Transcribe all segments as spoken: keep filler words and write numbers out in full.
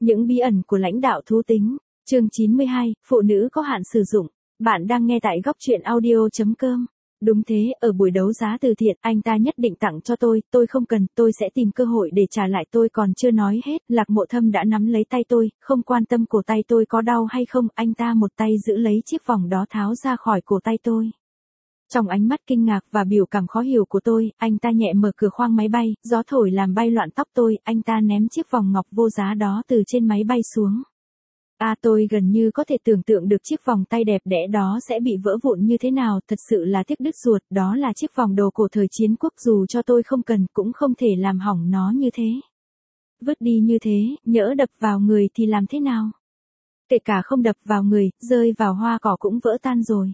Những bí ẩn của lãnh đạo thú tính. Chương chín mươi hai, phụ nữ có hạn sử dụng. Bạn đang nghe tại góc truyện audio chấm com. Đúng thế, ở buổi đấu giá từ thiện, anh ta nhất định tặng cho tôi, tôi không cần, tôi sẽ tìm cơ hội để trả lại. Tôi còn chưa nói hết, Lạc Mộ Thâm đã nắm lấy tay tôi, không quan tâm cổ tay tôi có đau hay không, anh ta một tay giữ lấy chiếc vòng đó tháo ra khỏi cổ tay tôi. Trong ánh mắt kinh ngạc và biểu cảm khó hiểu của tôi, anh ta nhẹ mở cửa khoang máy bay, gió thổi làm bay loạn tóc tôi, anh ta ném chiếc vòng ngọc vô giá đó từ trên máy bay xuống. À, tôi gần như có thể tưởng tượng được chiếc vòng tay đẹp đẽ đó sẽ bị vỡ vụn như thế nào, thật sự là tiếc đứt ruột, đó là chiếc vòng đồ cổ thời chiến quốc, dù cho tôi không cần cũng không thể làm hỏng nó như thế. Vứt đi như thế, nhỡ đập vào người thì làm thế nào? Kể cả không đập vào người, rơi vào hoa cỏ cũng vỡ tan rồi.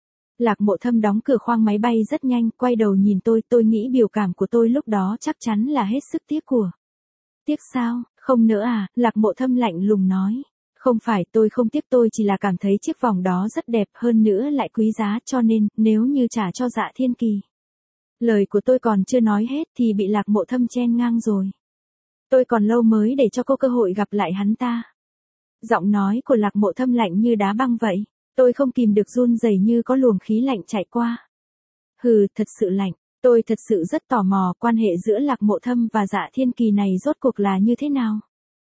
Lạc Mộ Thâm đóng cửa khoang máy bay rất nhanh, quay đầu nhìn tôi, tôi nghĩ biểu cảm của tôi lúc đó chắc chắn là hết sức tiếc của. Tiếc sao, không nữa à, Lạc Mộ Thâm lạnh lùng nói. Không phải, tôi không tiếc, tôi chỉ là cảm thấy chiếc vòng đó rất đẹp, hơn nữa lại quý giá, cho nên, nếu như trả cho Dạ Thiên Kỳ. Lời của tôi còn chưa nói hết thì bị Lạc Mộ Thâm chen ngang rồi. Tôi còn lâu mới để cho cô cơ hội gặp lại hắn ta. Giọng nói của Lạc Mộ Thâm lạnh như đá băng vậy. Tôi không kìm được run rẩy như có luồng khí lạnh chạy qua. Hừ, thật sự lạnh. Tôi thật sự rất tò mò quan hệ giữa Lạc Mộ Thâm và Dạ Thiên Kỳ này rốt cuộc là như thế nào.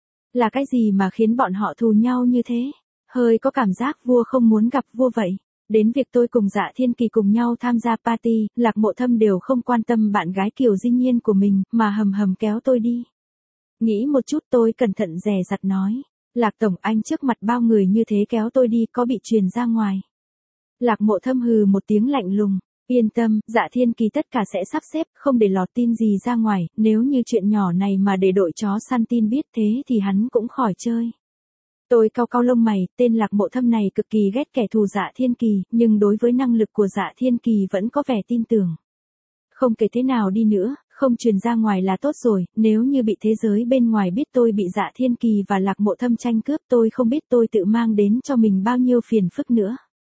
Là cái gì mà khiến bọn họ thù nhau như thế? Hơi có cảm giác vua không muốn gặp vua vậy. Đến việc tôi cùng Dạ Thiên Kỳ cùng nhau tham gia party, Lạc Mộ Thâm đều không quan tâm bạn gái Kiều Dinh Nhiên của mình, mà hầm hầm kéo tôi đi. Nghĩ một chút, tôi cẩn thận dè dặt nói. Lạc Tổng, anh trước mặt bao người như thế kéo tôi đi, có bị truyền ra ngoài. Lạc Mộ Thâm hừ một tiếng lạnh lùng. Yên tâm, Dạ Thiên Kỳ tất cả sẽ sắp xếp, không để lọt tin gì ra ngoài, nếu như chuyện nhỏ này mà để đội chó săn tin biết thế thì hắn cũng khỏi chơi. Tôi cau cau lông mày, tên Lạc Mộ Thâm này cực kỳ ghét kẻ thù Dạ Thiên Kỳ, nhưng đối với năng lực của Dạ Thiên Kỳ vẫn có vẻ tin tưởng. Không kể thế nào đi nữa, không truyền ra ngoài là tốt rồi, nếu như bị thế giới bên ngoài biết tôi bị Dạ Thiên Kỳ và Lạc Mộ Thâm tranh cướp, tôi không biết tôi tự mang đến cho mình bao nhiêu phiền phức nữa.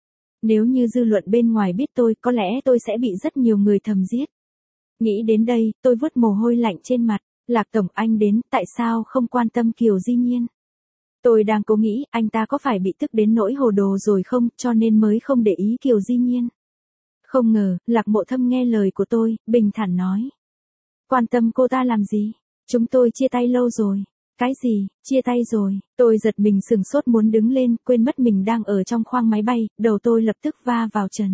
Nếu như dư luận bên ngoài biết tôi, có lẽ tôi sẽ bị rất nhiều người thầm giết. Nghĩ đến đây, tôi vuốt mồ hôi lạnh trên mặt. Lạc Tổng, anh đến, tại sao không quan tâm Kiều Dinh Nhiên? Tôi đang cố nghĩ, anh ta có phải bị tức đến nỗi hồ đồ rồi không, cho nên mới không để ý Kiều Dinh Nhiên. Không ngờ, Lạc Mộ Thâm nghe lời của tôi, bình thản nói. Quan tâm cô ta làm gì? Chúng tôi chia tay lâu rồi. Cái gì, chia tay rồi? Tôi giật mình sừng sốt muốn đứng lên, quên mất mình đang ở trong khoang máy bay, đầu tôi lập tức va vào trần.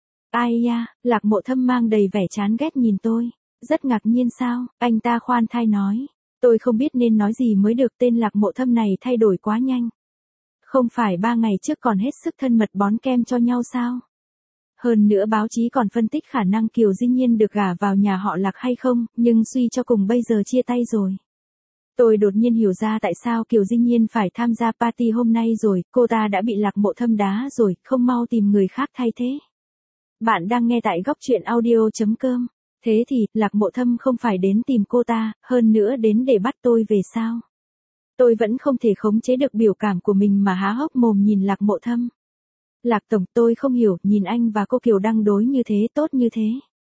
Ai da, Lạc Mộ Thâm mang đầy vẻ chán ghét nhìn tôi. Rất ngạc nhiên sao, anh ta khoan thai nói. Tôi không biết nên nói gì mới được, tên Lạc Mộ Thâm này thay đổi quá nhanh. Không phải ba ngày trước còn hết sức thân mật bón kem cho nhau sao? Hơn nữa báo chí còn phân tích khả năng Kiều Dinh Nhiên được gả vào nhà họ Lạc hay không, nhưng suy cho cùng bây giờ chia tay rồi. Tôi đột nhiên hiểu ra tại sao Kiều Dinh Nhiên phải tham gia party hôm nay rồi, cô ta đã bị Lạc Mộ Thâm đá rồi, không mau tìm người khác thay thế. Bạn đang nghe tại góc truyện audio chấm com. Thế thì, Lạc Mộ Thâm không phải đến tìm cô ta, hơn nữa đến để bắt tôi về sao? Tôi vẫn không thể khống chế được biểu cảm của mình mà há hốc mồm nhìn Lạc Mộ Thâm. Lạc Tổng, tôi không hiểu, nhìn anh và cô Kiều đang đối như thế, tốt như thế.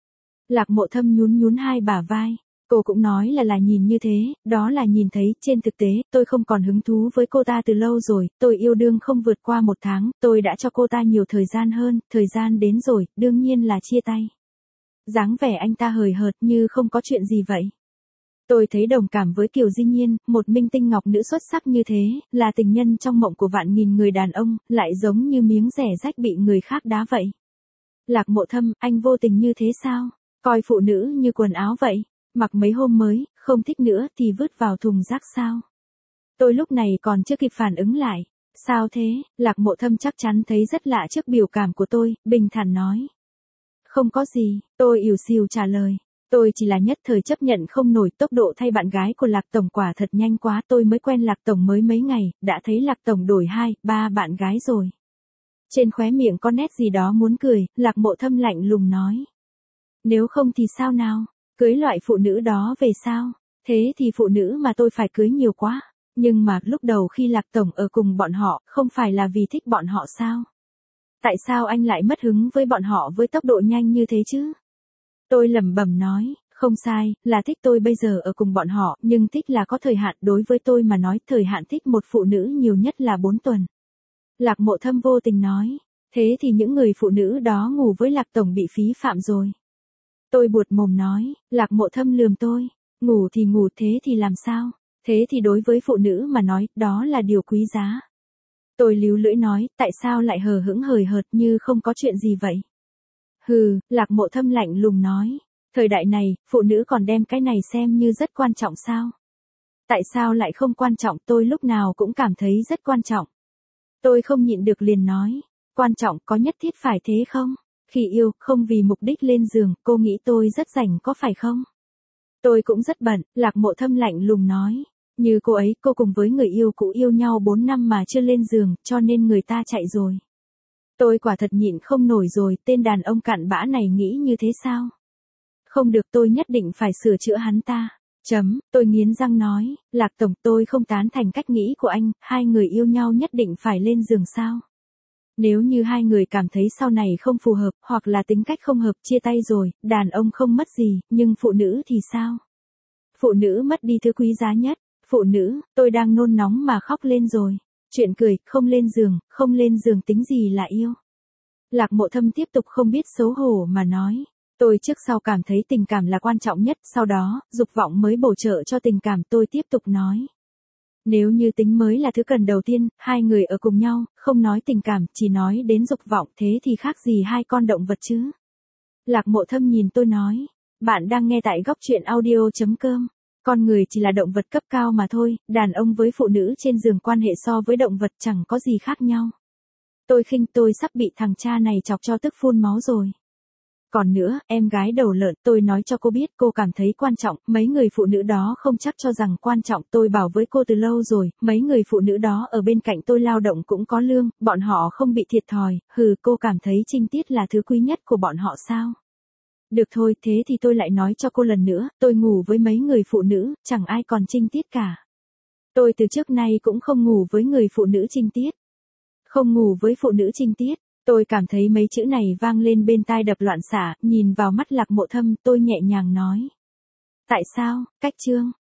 Lạc Mộ Thâm nhún nhún hai bả vai. Cô cũng nói là là nhìn như thế, đó là nhìn thấy, trên thực tế, tôi không còn hứng thú với cô ta từ lâu rồi, tôi yêu đương không vượt qua một tháng, tôi đã cho cô ta nhiều thời gian hơn, thời gian đến rồi, đương nhiên là chia tay. Dáng vẻ anh ta hời hợt như không có chuyện gì vậy. Tôi thấy đồng cảm với Kiều Dinh Nhiên, một minh tinh ngọc nữ xuất sắc như thế, là tình nhân trong mộng của vạn nghìn người đàn ông, lại giống như miếng rẻ rách bị người khác đá vậy. Lạc Mộ Thâm, anh vô tình như thế sao? Coi phụ nữ như quần áo vậy. Mặc mấy hôm mới, không thích nữa thì vứt vào thùng rác sao? Tôi lúc này còn chưa kịp phản ứng lại. Sao thế? Lạc Mộ Thâm chắc chắn thấy rất lạ trước biểu cảm của tôi, bình thản nói. Không có gì, tôi ỉu xìu trả lời. Tôi chỉ là nhất thời chấp nhận không nổi, tốc độ thay bạn gái của Lạc Tổng quả thật nhanh quá, tôi mới quen Lạc Tổng mới mấy ngày, đã thấy Lạc Tổng đổi hai, ba bạn gái rồi. Trên khóe miệng có nét gì đó muốn cười, Lạc Mộ Thâm lạnh lùng nói. Nếu không thì sao nào? Cưới loại phụ nữ đó về sao? Thế thì phụ nữ mà tôi phải cưới nhiều quá. Nhưng mà lúc đầu khi Lạc Tổng ở cùng bọn họ, không phải là vì thích bọn họ sao? Tại sao anh lại mất hứng với bọn họ với tốc độ nhanh như thế chứ? Tôi lẩm bẩm nói, Không sai, là thích tôi bây giờ ở cùng bọn họ, nhưng thích là có thời hạn, đối với tôi mà nói, thời hạn thích một phụ nữ nhiều nhất là bốn tuần. Lạc Mộ Thâm vô tình nói, thế thì những người phụ nữ đó ngủ với Lạc Tổng bị phí phạm rồi. Tôi buột mồm nói, Lạc Mộ Thâm lườm tôi, ngủ thì ngủ, thế thì làm sao? Thế thì đối với phụ nữ mà nói, đó là điều quý giá. Tôi líu lưỡi nói, tại sao lại hờ hững hời hợt như không có chuyện gì vậy? Hừ, Lạc Mộ Thâm lạnh lùng nói, thời đại này, phụ nữ còn đem cái này xem như rất quan trọng sao? Tại sao lại không quan trọng, tôi lúc nào cũng cảm thấy rất quan trọng. Tôi không nhịn được liền nói, quan trọng có nhất thiết phải thế không? Khi yêu, không vì mục đích lên giường, cô nghĩ tôi rất rảnh có phải không? Tôi cũng rất bận, Lạc Mộ Thâm lạnh lùng nói. Như cô ấy, cô cùng với người yêu cũ yêu nhau bốn năm mà chưa lên giường, cho nên người ta chạy rồi. Tôi quả thật nhịn không nổi rồi, tên đàn ông cặn bã này nghĩ như thế sao? Không được, tôi nhất định phải sửa chữa hắn ta. Chấm, tôi nghiến răng nói, Lạc Tổng, tôi không tán thành cách nghĩ của anh, hai người yêu nhau nhất định phải lên giường sao? Nếu như hai người cảm thấy sau này không phù hợp, hoặc là tính cách không hợp, chia tay rồi, đàn ông không mất gì, nhưng phụ nữ thì sao? Phụ nữ mất đi thứ quý giá nhất. Phụ nữ, tôi đang nôn nóng mà khóc lên rồi. Chuyện cười, không lên giường, không lên giường tính gì là yêu. Lạc Mộ Thâm tiếp tục không biết xấu hổ mà nói. Tôi trước sau cảm thấy tình cảm là quan trọng nhất, sau đó, dục vọng mới bổ trợ cho tình cảm, tôi tiếp tục nói. Nếu như tính mới là thứ cần đầu tiên, hai người ở cùng nhau, không nói tình cảm, chỉ nói đến dục vọng, thế thì khác gì hai con động vật chứ? Lạc Mộ Thâm nhìn tôi nói. Bạn đang nghe tại góc truyện audio.com. Con người chỉ là động vật cấp cao mà thôi, đàn ông với phụ nữ trên giường quan hệ so với động vật chẳng có gì khác nhau. Tôi khinh, tôi sắp bị thằng cha này chọc cho tức phun máu rồi. Còn nữa, em gái đầu lợn, tôi nói cho cô biết cô cảm thấy quan trọng, mấy người phụ nữ đó không chắc cho rằng quan trọng, tôi bảo với cô từ lâu rồi, mấy người phụ nữ đó ở bên cạnh tôi lao động cũng có lương, bọn họ không bị thiệt thòi, hừ, cô cảm thấy trinh tiết là thứ quý nhất của bọn họ sao? Được thôi, thế thì tôi lại nói cho cô lần nữa, tôi ngủ với mấy người phụ nữ, chẳng ai còn trinh tiết cả. Tôi từ trước nay cũng không ngủ với người phụ nữ trinh tiết. Không ngủ với phụ nữ trinh tiết, tôi cảm thấy mấy chữ này vang lên bên tai đập loạn xạ, nhìn vào mắt Lạc Mộ Thâm, tôi nhẹ nhàng nói. Tại sao, cách chương,